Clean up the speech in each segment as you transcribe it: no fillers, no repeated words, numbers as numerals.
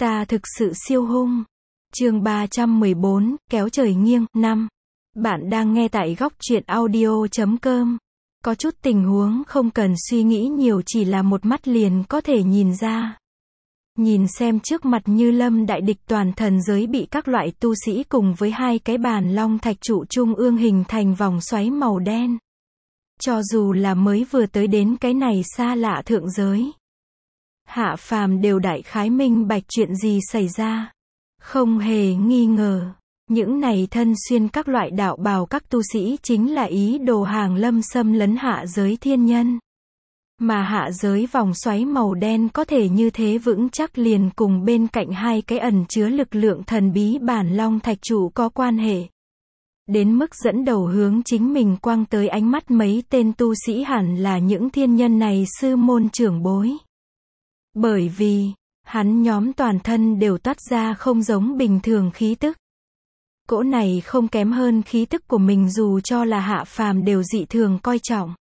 Ta thực sự siêu hung. Chương 314, kéo trời nghiêng, 5. Bạn đang nghe tại góc truyện audio.com. Có chút tình huống không cần suy nghĩ nhiều, chỉ là một mắt liền có thể nhìn ra. Nhìn xem trước mặt như lâm đại địch, toàn thần giới bị các loại tu sĩ cùng với hai cái bàn long thạch trụ trung ương hình thành vòng xoáy màu đen. Cho dù là mới vừa tới đến cái này xa lạ thượng giới, hạ phàm đều đại khái minh bạch chuyện gì xảy ra. Không hề nghi ngờ, những này thân xuyên các loại đạo bào các tu sĩ chính là ý đồ hàng lâm xâm lấn hạ giới thiên nhân. Mà hạ giới vòng xoáy màu đen có thể như thế vững chắc liền cùng bên cạnh hai cái ẩn chứa lực lượng thần bí bản long thạch trụ có quan hệ. Đến mức dẫn đầu hướng chính mình quăng tới ánh mắt mấy tên tu sĩ hẳn là những thiên nhân này sư môn trưởng bối. Bởi vì, hắn nhóm toàn thân đều toát ra không giống bình thường khí tức. Cỗ này không kém hơn khí tức của mình, dù cho là hạ phàm đều dị thường coi trọng.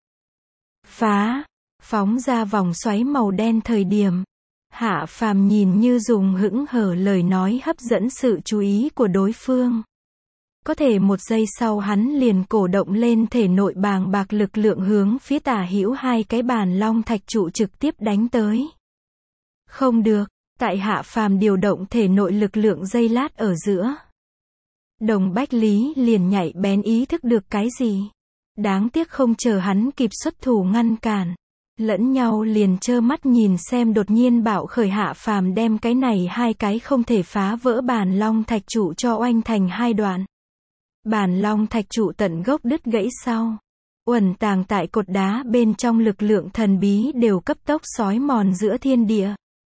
Phóng ra vòng xoáy màu đen thời điểm, hạ phàm nhìn như dùng hững hờ lời nói hấp dẫn sự chú ý của đối phương. Có thể một giây sau hắn liền cổ động lên thể nội bàng bạc lực lượng hướng phía tả hữu hai cái bàn long thạch trụ trực tiếp đánh tới. Không được, tại hạ phàm điều động thể nội lực lượng giây lát ở giữa, Đồng Bách Lý liền nhạy bén ý thức được cái gì. Đáng tiếc không chờ hắn kịp xuất thủ ngăn cản, lẫn nhau liền trơ mắt nhìn xem đột nhiên bạo khởi hạ phàm đem cái này hai cái không thể phá vỡ bàn long thạch trụ cho oanh thành hai đoạn. Bàn long thạch trụ tận gốc đứt gãy sau, uẩn tàng tại cột đá bên trong lực lượng thần bí đều cấp tốc xói mòn giữa thiên địa.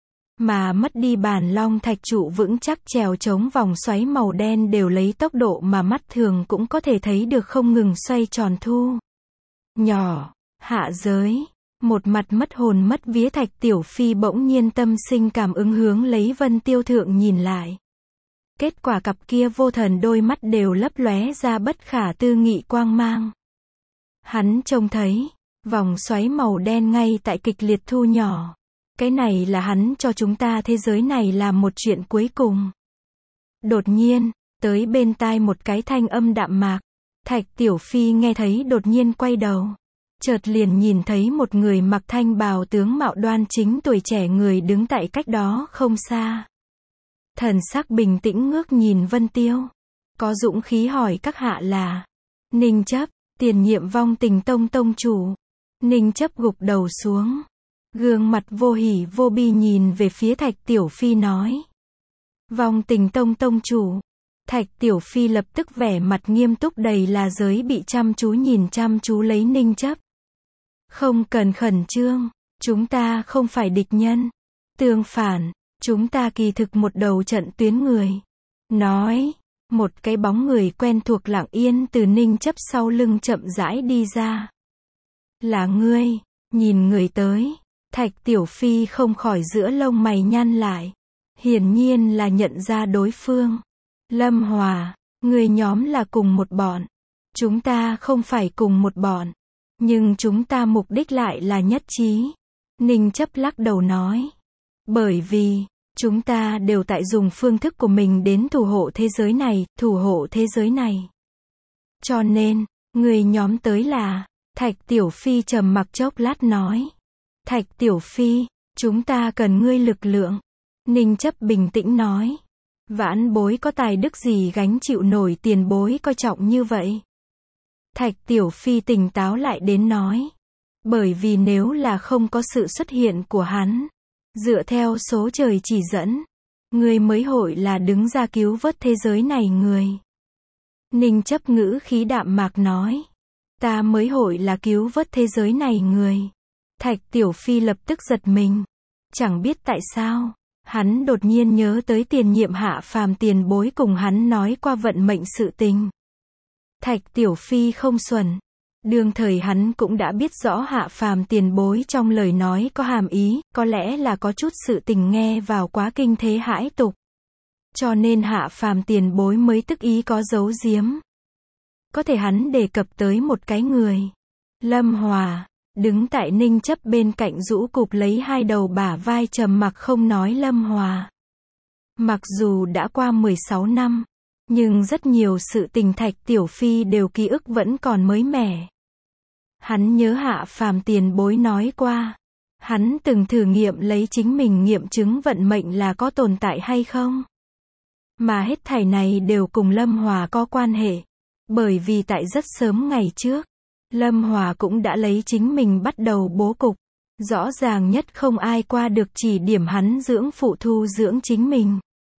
Mà mất đi bàn long thạch trụ vững chắc trèo chống vòng xoáy màu đen đều lấy tốc độ mà mắt thường cũng có thể thấy được không ngừng xoay tròn thu nhỏ. Hạ giới, một mặt mất hồn mất vía Thạch Tiểu Phi bỗng nhiên tâm sinh cảm ứng hướng lấy Vân Tiêu Thượng nhìn lại. Kết quả cặp kia vô thần đôi mắt đều lấp lóe ra bất khả tư nghị quang mang. Hắn trông thấy, vòng xoáy màu đen ngay tại kịch liệt thu nhỏ. Cái này là hắn cho chúng ta thế giới này làm một chuyện cuối cùng. Đột nhiên, tới bên tai một cái thanh âm đạm mạc. Thạch Tiểu Phi nghe thấy đột nhiên quay đầu. Chợt liền nhìn thấy một người mặc thanh bào tướng mạo đoan chính tuổi trẻ người đứng tại cách đó không xa. Thần sắc bình tĩnh ngước nhìn Vân Tiêu. Có dũng khí hỏi các hạ là Ninh Chấp, tiền nhiệm Vong Tình Tông tông chủ. Ninh Chấp gục đầu xuống, gương mặt vô hỉ vô bi nhìn về phía Thạch Tiểu Phi nói. Vong Tình Tông tông chủ. Thạch Tiểu Phi lập tức vẻ mặt nghiêm túc đầy là giới bị chăm chú nhìn chăm chú lấy Ninh Chấp. Không cần khẩn trương, chúng ta không phải địch nhân. Tương phản, chúng ta kỳ thực một đầu trận tuyến người. Nói, một cái bóng người quen thuộc lặng yên từ Ninh Chấp sau lưng chậm rãi đi ra. Là ngươi. Nhìn người tới, Thạch Tiểu Phi không khỏi giữa lông mày nhăn lại. Hiển nhiên là nhận ra đối phương. Lâm Hòa, người nhóm là cùng một bọn. Chúng ta không phải cùng một bọn, nhưng chúng ta mục đích lại là nhất trí. Ninh Chấp lắc đầu nói. Bởi vì, chúng ta đều tại dùng phương thức của mình đến thủ hộ thế giới này, thủ hộ thế giới này. Cho nên, người nhóm tới là, Thạch Tiểu Phi trầm mặc chốc lát nói. Thạch Tiểu Phi, chúng ta cần ngươi lực lượng. Ninh Chấp bình tĩnh nói. Vãn bối có tài đức gì gánh chịu nổi tiền bối coi trọng như vậy. Thạch Tiểu Phi tỉnh táo lại đến nói. Bởi vì nếu là không có sự xuất hiện của hắn, dựa theo số trời chỉ dẫn, ngươi mới hội là đứng ra cứu vớt thế giới này người. Ninh Chấp ngữ khí đạm mạc nói. Ta mới hội là cứu vớt thế giới này người. Thạch Tiểu Phi lập tức giật mình. Chẳng biết tại sao, hắn đột nhiên nhớ tới tiền nhiệm hạ phàm tiền bối cùng hắn nói qua vận mệnh sự tình. Thạch Tiểu Phi không xuẩn. Đương thời hắn cũng đã biết rõ hạ phàm tiền bối trong lời nói có hàm ý, có lẽ là có chút sự tình nghe vào quá kinh thế hãi tục. Cho nên hạ phàm tiền bối mới tức ý có giấu giếm. Có thể hắn đề cập tới một cái người. Lâm Hòa, đứng tại Ninh Chấp bên cạnh rũ cụp lấy hai đầu bả vai trầm mặc không nói. Lâm Hòa, Mặc dù đã qua 16 năm, nhưng rất nhiều sự tình Thạch Tiểu Phi đều ký ức vẫn còn mới mẻ. Hắn nhớ Hạ Phàm tiền bối nói qua, hắn từng thử nghiệm lấy chính mình nghiệm chứng vận mệnh là có tồn tại hay không. Mà hết thảy này đều cùng Lâm Hòa có quan hệ, bởi vì tại rất sớm ngày trước, Lâm Hòa cũng đã lấy chính mình bắt đầu bố cục. Rõ ràng nhất không ai qua được chỉ điểm hắn dưỡng phụ thu dưỡng chính mình.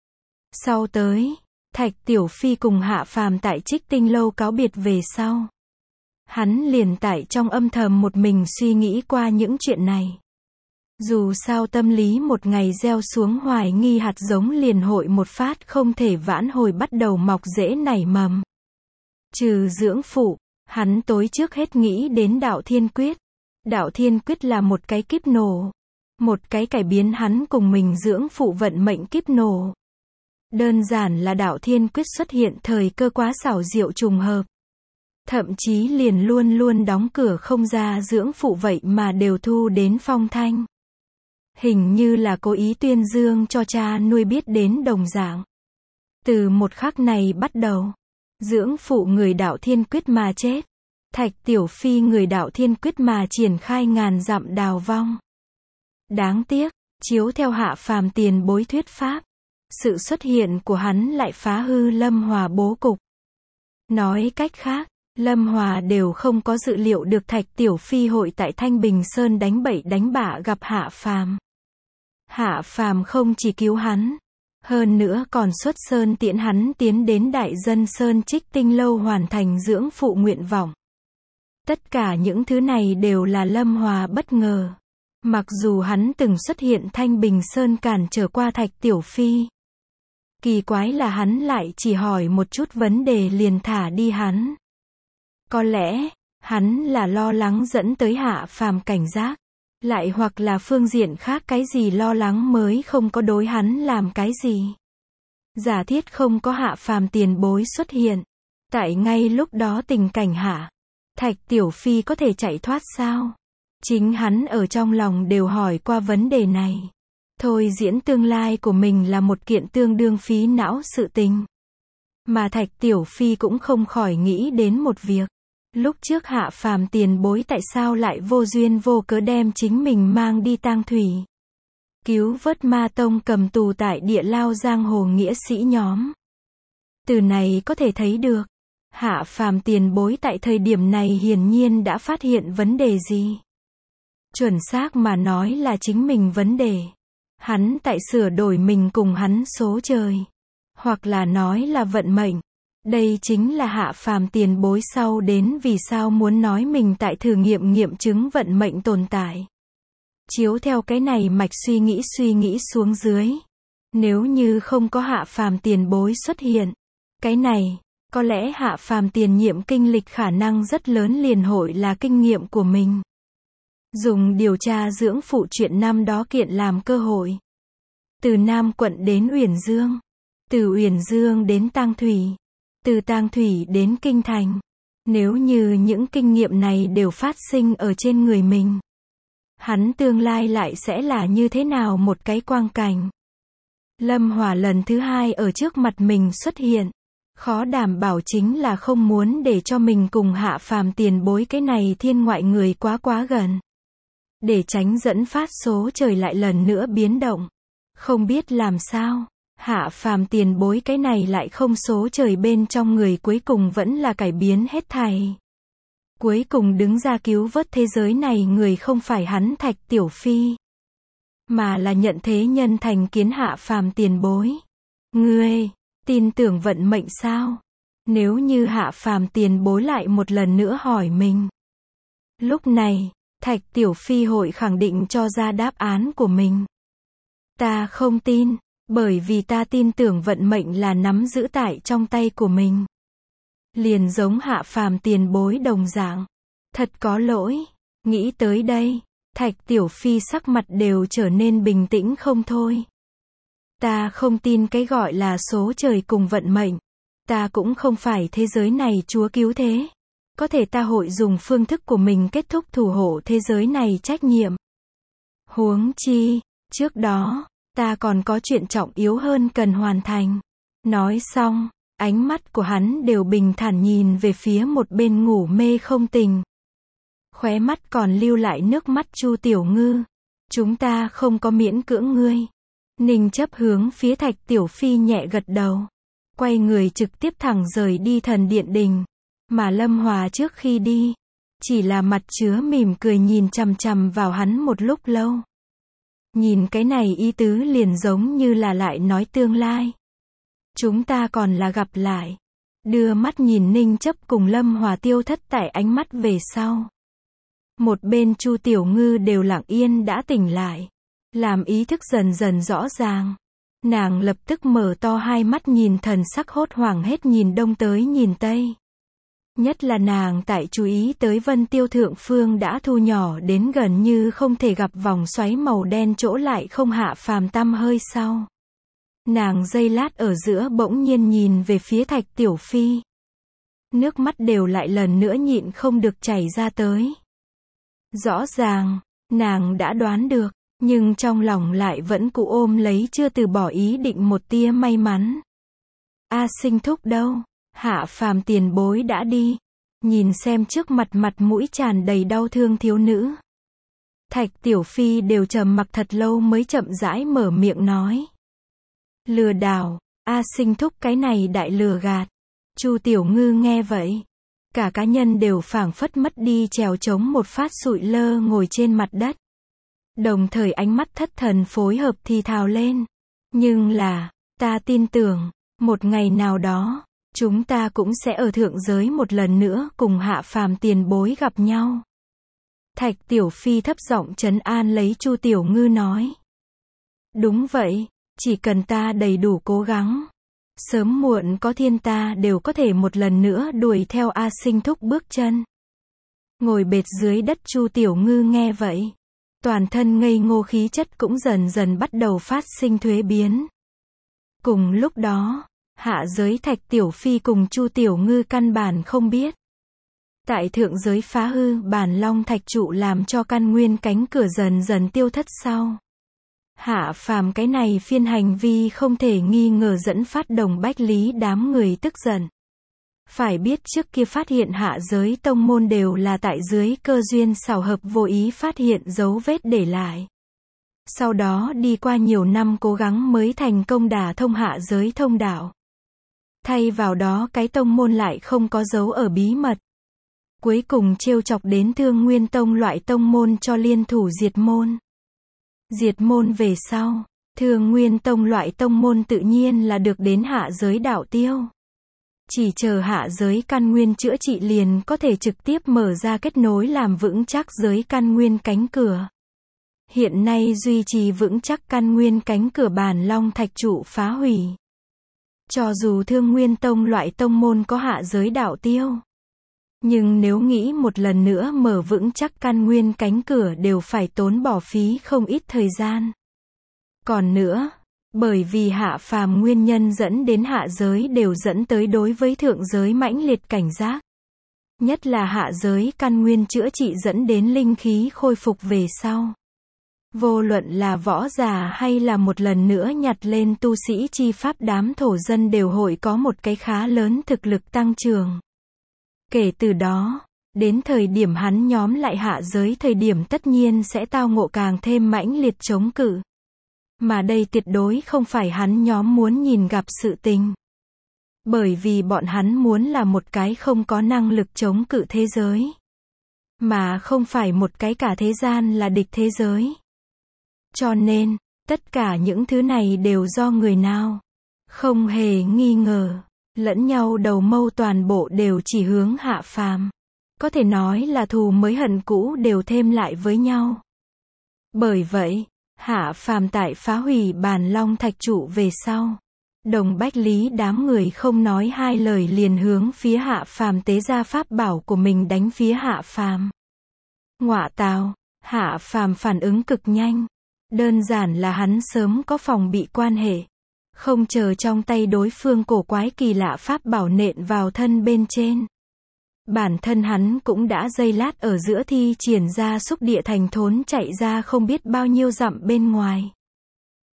Sau tới, Thạch Tiểu Phi cùng Hạ Phàm tại Trích Tinh Lâu cáo biệt về sau. Hắn liền tại trong âm thầm một mình suy nghĩ qua những chuyện này. Dù sao tâm lý một ngày gieo xuống hoài nghi hạt giống liền hội một phát không thể vãn hồi bắt đầu mọc rễ nảy mầm. Trừ dưỡng phụ, hắn tối trước hết nghĩ đến Đạo Thiên Quyết. Đạo Thiên Quyết là một cái kíp nổ. Một cái cải biến hắn cùng mình dưỡng phụ vận mệnh kíp nổ. Đơn giản là Đạo Thiên Quyết xuất hiện thời cơ quá xảo diệu trùng hợp. Thậm chí liền luôn luôn đóng cửa không ra dưỡng phụ vậy mà đều thu đến phong thanh. Hình như là cố ý tuyên dương cho cha nuôi biết đến đồng dạng. Từ một khắc này bắt đầu, dưỡng phụ người Đạo Thiên Quyết mà chết. Thạch Tiểu Phi người Đạo Thiên Quyết mà triển khai ngàn dặm đào vong. Đáng tiếc, chiếu theo Hạ Phàm tiền bối thuyết pháp, sự xuất hiện của hắn lại phá hư Lâm Hòa bố cục. Nói cách khác, Lâm Hòa đều không có dự liệu được Thạch Tiểu Phi hội tại Thanh Bình Sơn đánh bậy đánh bạ gặp Hạ Phàm. Hạ Phàm không chỉ cứu hắn, hơn nữa còn xuất sơn tiễn hắn tiến đến Đại Dân Sơn Trích Tinh Lâu hoàn thành dưỡng phụ nguyện vọng. Tất cả những thứ này đều là Lâm Hòa bất ngờ. Mặc dù hắn từng xuất hiện Thanh Bình Sơn cản trở qua Thạch Tiểu Phi. Kỳ quái là hắn lại chỉ hỏi một chút vấn đề liền thả đi hắn. Có lẽ, hắn là lo lắng dẫn tới Hạ Phàm cảnh giác. Lại hoặc là phương diện khác cái gì lo lắng mới không có đối hắn làm cái gì. Giả thiết không có Hạ Phàm tiền bối xuất hiện. Tại ngay lúc đó tình cảnh hạ, Thạch Tiểu Phi có thể chạy thoát sao? Chính hắn ở trong lòng đều hỏi qua vấn đề này. Thôi diễn tương lai của mình là một kiện tương đương phí não sự tình. Mà Thạch Tiểu Phi cũng không khỏi nghĩ đến một việc. Lúc trước Hạ Phàm tiền bối tại sao lại vô duyên vô cớ đem chính mình mang đi tang thủy. Cứu vớt Ma Tông cầm tù tại Địa Lao giang hồ nghĩa sĩ nhóm. Từ này có thể thấy được, Hạ Phàm tiền bối tại thời điểm này hiển nhiên đã phát hiện vấn đề gì. Chuẩn xác mà nói là chính mình vấn đề. Hắn tại sửa đổi mình cùng hắn số trời. Hoặc là nói là vận mệnh. Đây chính là Hạ Phàm tiền bối sau đến vì sao muốn nói mình tại thử nghiệm nghiệm chứng vận mệnh tồn tại. Chiếu theo cái này mạch suy nghĩ xuống dưới. Nếu như không có Hạ Phàm tiền bối xuất hiện, cái này, có lẽ Hạ Phàm tiền nhiệm kinh lịch khả năng rất lớn liền hội là kinh nghiệm của mình. Dùng điều tra dưỡng phụ chuyện năm đó kiện làm cơ hội. Từ Nam quận đến Uyển Dương. Từ Uyển Dương đến Tang Thủy. Từ Tang Thủy đến Kinh Thành. Nếu như những kinh nghiệm này đều phát sinh ở trên người mình, hắn tương lai lại sẽ là như thế nào một cái quang cảnh. Lâm Hòa lần thứ hai ở trước mặt mình xuất hiện. Khó đảm bảo chính là không muốn để cho mình cùng Hạ Phàm tiền bối cái này thiên ngoại người quá gần. Để tránh dẫn phát số trời lại lần nữa biến động. Không biết làm sao, Hạ Phàm tiền bối cái này lại không số trời bên trong người cuối cùng vẫn là cải biến hết thảy. Cuối cùng đứng ra cứu vớt thế giới này người không phải hắn Thạch Tiểu Phi, mà là nhận thế nhân thành kiến Hạ Phàm tiền bối. Ngươi tin tưởng vận mệnh sao? Nếu như Hạ Phàm tiền bối lại một lần nữa hỏi mình. Lúc này, Thạch Tiểu Phi hội khẳng định cho ra đáp án của mình. Ta không tin, bởi vì ta tin tưởng vận mệnh là nắm giữ tại trong tay của mình. Liền giống Hạ Phàm tiền bối đồng dạng. Thật có lỗi. Nghĩ tới đây, Thạch Tiểu Phi sắc mặt đều trở nên bình tĩnh không thôi. Ta không tin cái gọi là số trời cùng vận mệnh. Ta cũng không phải thế giới này chúa cứu thế. Có thể ta hội dùng phương thức của mình kết thúc thủ hộ thế giới này trách nhiệm. Huống chi, trước đó, Ta còn có chuyện trọng yếu hơn cần hoàn thành. Nói xong, ánh mắt của hắn đều bình thản nhìn về phía một bên ngủ mê không tỉnh. Khóe mắt còn lưu lại nước mắt Chu Tiểu Ngư. Chúng ta không có miễn cưỡng ngươi. Ninh Chấp hướng phía Thạch Tiểu Phi nhẹ gật đầu. Quay người trực tiếp thẳng rời đi Thần Điện Đình. Mà Lâm Hòa trước khi đi, chỉ là mặt chứa mỉm cười nhìn chằm chằm vào hắn một lúc lâu. Nhìn cái này ý tứ liền giống như là lại nói tương lai. Chúng ta còn là gặp lại. Đưa mắt nhìn Ninh Chấp cùng Lâm Hòa tiêu thất tại ánh mắt về sau. Một bên Chu Tiểu Ngư đều lặng yên đã tỉnh lại. Làm ý thức dần dần rõ ràng. Nàng lập tức mở to hai mắt nhìn thần sắc hốt hoảng hết nhìn đông tới nhìn tây. Nhất là nàng tại chú ý tới Vân Tiêu Thượng Phương đã thu nhỏ đến gần như không thể gặp vòng xoáy màu đen chỗ lại không Hạ Phàm tăm hơi sau. Nàng giây lát ở giữa bỗng nhiên nhìn về phía Thạch Tiểu Phi. Nước mắt đều lại lần nữa nhịn không được chảy ra tới. Rõ ràng, nàng đã đoán được, nhưng trong lòng lại vẫn cụ ôm lấy chưa từ bỏ ý định một tia may mắn. A Sinh thúc đâu? Hạ Phàm tiền bối đã đi. Nhìn xem trước mặt mặt mũi tràn đầy đau thương thiếu nữ. Thạch Tiểu Phi đều trầm mặc thật lâu mới chậm rãi mở miệng nói. Lừa đảo, A Sinh thúc cái này đại lừa gạt. Chu Tiểu Ngư nghe vậy. Cả cá nhân đều phảng phất mất đi trèo trống một phát sụi lơ ngồi trên mặt đất. Đồng thời ánh mắt thất thần phối hợp thì thào lên. Nhưng là, ta tin tưởng, một ngày nào đó, chúng ta cũng sẽ ở thượng giới một lần nữa cùng Hạ Phàm tiền bối gặp nhau. Thạch Tiểu Phi thấp giọng trấn an lấy Chu Tiểu Ngư nói. Đúng vậy, chỉ cần ta đầy đủ cố gắng. Sớm muộn có thiên ta đều có thể một lần nữa đuổi theo A Sinh thúc bước chân. Ngồi bệt dưới đất Chu Tiểu Ngư nghe vậy. Toàn thân ngây ngô khí chất cũng dần dần bắt đầu phát sinh thuế biến. Cùng lúc đó, hạ giới Thạch Tiểu Phi cùng Chu Tiểu Ngư căn bản không biết. Tại thượng giới phá hư bản long thạch trụ làm cho căn nguyên cánh cửa dần dần tiêu thất sau. Hạ Phàm cái này phiên hành vi không thể nghi ngờ dẫn phát Đồng Bách Lý đám người tức giận. Phải biết trước kia phát hiện hạ giới tông môn đều là tại dưới cơ duyên xảo hợp vô ý phát hiện dấu vết để lại. Sau đó đi qua nhiều năm cố gắng mới thành công đả thông hạ giới thông đạo. Thay vào đó cái tông môn lại không có dấu ở bí mật. Cuối cùng trêu chọc đến Thương Nguyên Tông loại tông môn cho liên thủ diệt môn. Diệt môn về sau, Thương Nguyên Tông loại tông môn tự nhiên là được đến hạ giới đạo tiêu. Chỉ chờ hạ giới căn nguyên chữa trị liền có thể trực tiếp mở ra kết nối làm vững chắc giới căn nguyên cánh cửa. Hiện nay duy trì vững chắc căn nguyên cánh cửa bản long thạch trụ phá hủy. Cho dù Thương Nguyên Tông loại tông môn có hạ giới đạo tiêu. Nhưng nếu nghĩ một lần nữa mở vững chắc căn nguyên cánh cửa đều phải tốn bỏ phí không ít thời gian. Còn nữa, bởi vì Hạ Phàm nguyên nhân dẫn đến hạ giới đều dẫn tới đối với thượng giới mãnh liệt cảnh giác. Nhất là hạ giới căn nguyên chữa trị dẫn đến linh khí khôi phục về sau. Vô luận là võ giả hay là một lần nữa nhặt lên tu sĩ chi pháp đám thổ dân đều hội có một cái khá lớn thực lực tăng trưởng. Kể từ đó, đến thời điểm hắn nhóm lại hạ giới thời điểm tất nhiên sẽ tao ngộ càng thêm mãnh liệt chống cự. Mà đây tuyệt đối không phải hắn nhóm muốn nhìn gặp sự tình. Bởi vì bọn hắn muốn là một cái không có năng lực chống cự thế giới. Mà không phải một cái cả thế gian là địch thế giới. Cho nên, tất cả những thứ này đều do người nào. Không hề nghi ngờ. Lẫn nhau đầu mâu toàn bộ đều chỉ hướng Hạ Phàm. Có thể nói là thù mới hận cũ đều thêm lại với nhau. Bởi vậy, Hạ Phàm tại phá hủy bản long thạch trụ về sau. Đồng Bách Lý đám người không nói hai lời liền hướng phía Hạ Phàm tế ra pháp bảo của mình đánh phía Hạ Phàm. Ngọa tào, Hạ Phàm phản ứng cực nhanh. Đơn giản là hắn sớm có phòng bị quan hệ. Không chờ trong tay đối phương cổ quái kỳ lạ pháp bảo nện vào thân bên trên. Bản thân hắn cũng đã giây lát ở giữa thi triển ra xúc địa thành thốn chạy ra không biết bao nhiêu dặm bên ngoài.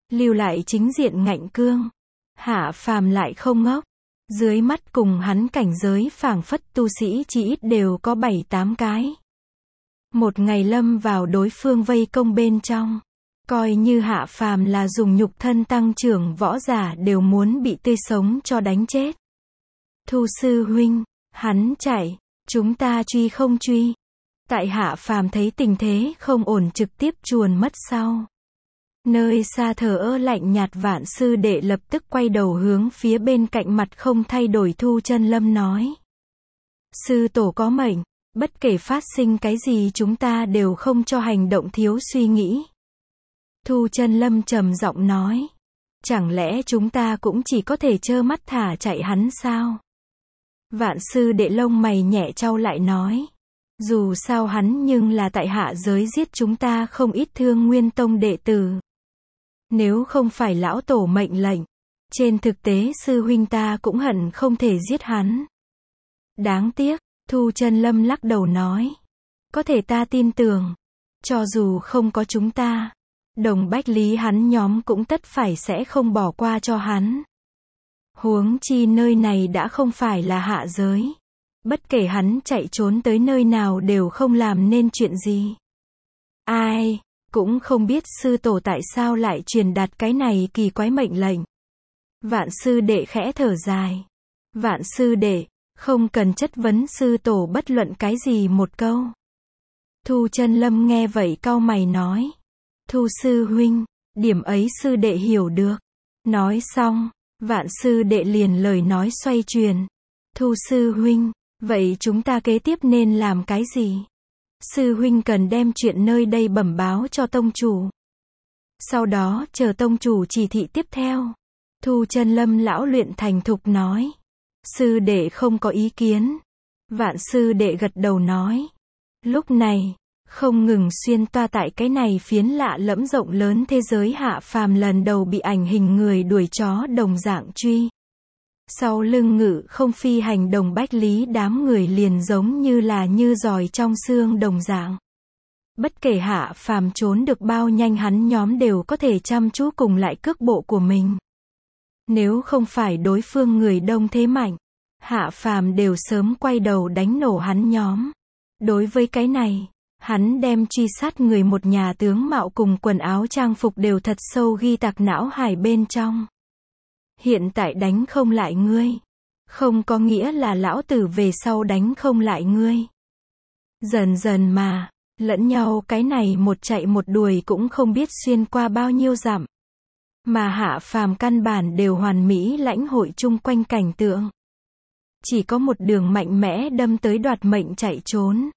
lưu lại chính diện ngạnh cương. Hạ phàm lại không ngốc. Dưới mắt cùng hắn cảnh giới phảng phất tu sĩ chỉ ít đều có 7-8 cái. Một ngày lâm vào đối phương vây công bên trong. Coi như Hạ phàm là dùng nhục thân tăng trưởng võ giả đều muốn bị tươi sống cho đánh chết. Thu sư huynh, hắn chạy, chúng ta truy không truy. Tại Hạ phàm thấy tình thế không ổn trực tiếp chuồn mất sau. Nơi xa thờ ơ lạnh nhạt Vạn sư đệ lập tức quay đầu hướng phía bên cạnh mặt không thay đổi Thu Chân Lâm nói. Sư tổ có mệnh, bất kể phát sinh cái gì chúng ta đều không cho hành động thiếu suy nghĩ. Thu Chân Lâm trầm giọng nói. Chẳng lẽ chúng ta cũng chỉ có thể trơ mắt thả chạy hắn sao? Vạn sư đệ lông mày nhẹ chau lại nói. Dù sao hắn nhưng là tại hạ giới giết chúng ta không ít Thương Nguyên Tông đệ tử. Nếu không phải lão tổ mệnh lệnh, trên thực tế sư huynh ta cũng hận không thể giết hắn. Đáng tiếc, Thu Chân Lâm lắc đầu nói. Có thể ta tin tưởng, cho dù không có chúng ta, Đồng Bách Lý hắn nhóm cũng tất phải sẽ không bỏ qua cho hắn. Huống chi nơi này đã không phải là hạ giới. Bất kể hắn chạy trốn tới nơi nào đều không làm nên chuyện gì. Ai cũng không biết sư tổ tại sao lại truyền đạt cái này kỳ quái mệnh lệnh. Vạn sư đệ khẽ thở dài. Vạn sư đệ, không cần chất vấn sư tổ bất luận cái gì một câu. Thu Chân Lâm nghe vậy cau mày nói. Thu sư huynh, điểm ấy sư đệ hiểu được. Nói xong, Vạn sư đệ liền lời nói xoay truyền. Thu sư huynh, vậy chúng ta kế tiếp nên làm cái gì? Sư huynh cần đem chuyện nơi đây bẩm báo cho tông chủ. Sau đó chờ tông chủ chỉ thị tiếp theo. Thu Chân Lâm lão luyện thành thục nói. Sư đệ không có ý kiến. Vạn sư đệ gật đầu nói. Lúc này, không ngừng xuyên toa tại cái này phiến lạ lẫm rộng lớn thế giới Hạ phàm lần đầu bị ảnh hình người đuổi chó đồng dạng truy. Sau lưng ngự không phi hành Đồng Bách Lý đám người liền giống như là như giòi trong xương đồng dạng. Bất kể Hạ phàm trốn được bao nhanh hắn nhóm đều có thể chăm chú cùng lại cước bộ của mình. Nếu không phải đối phương người đông thế mạnh, Hạ phàm đều sớm quay đầu đánh nổ hắn nhóm. Đối với cái này, hắn đem truy sát người một nhà tướng mạo cùng quần áo trang phục đều thật sâu ghi tạc não hải bên trong. Hiện tại đánh không lại ngươi, không có nghĩa là lão tử về sau đánh không lại ngươi. Dần dần mà, lẫn nhau cái này một chạy một đuổi cũng không biết xuyên qua bao nhiêu dặm. Mà Hạ phàm căn bản đều hoàn mỹ lãnh hội chung quanh cảnh tượng. Chỉ có một đường mạnh mẽ đâm tới đoạt mệnh chạy trốn.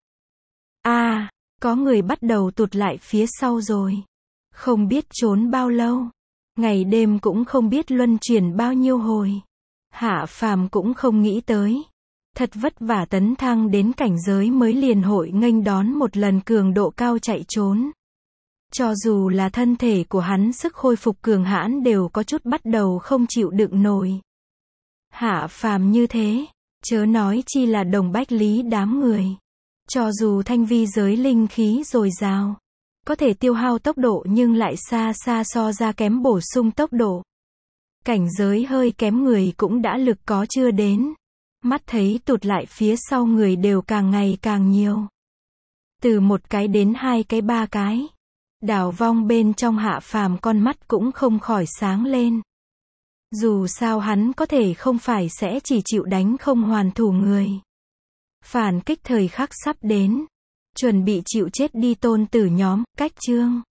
Có người bắt đầu tụt lại phía sau rồi. Không biết trốn bao lâu. Ngày đêm cũng không biết luân chuyển bao nhiêu hồi. Hạ phàm cũng không nghĩ tới. Thật vất vả tấn thăng đến cảnh giới mới liền hội nghênh đón một lần cường độ cao chạy trốn. Cho dù là thân thể của hắn sức khôi phục cường hãn đều có chút bắt đầu không chịu đựng nổi. Hạ phàm như thế, chớ nói chi là Đồng Bách Lý đám người. Cho dù thanh vi giới linh khí dồi dào, có thể tiêu hao tốc độ nhưng lại xa xa so ra kém bổ sung tốc độ. Cảnh giới hơi kém người cũng đã lực có chưa đến. Mắt thấy tụt lại phía sau người đều càng ngày càng nhiều. Từ một cái đến hai cái ba cái. Đảo vong bên trong Hạ phàm con mắt cũng không khỏi sáng lên. Dù sao hắn có thể không phải sẽ chỉ chịu đánh không hoàn thủ người. Phản kích thời khắc sắp đến. Chuẩn bị chịu chết đi tôn tử nhóm, cách chương.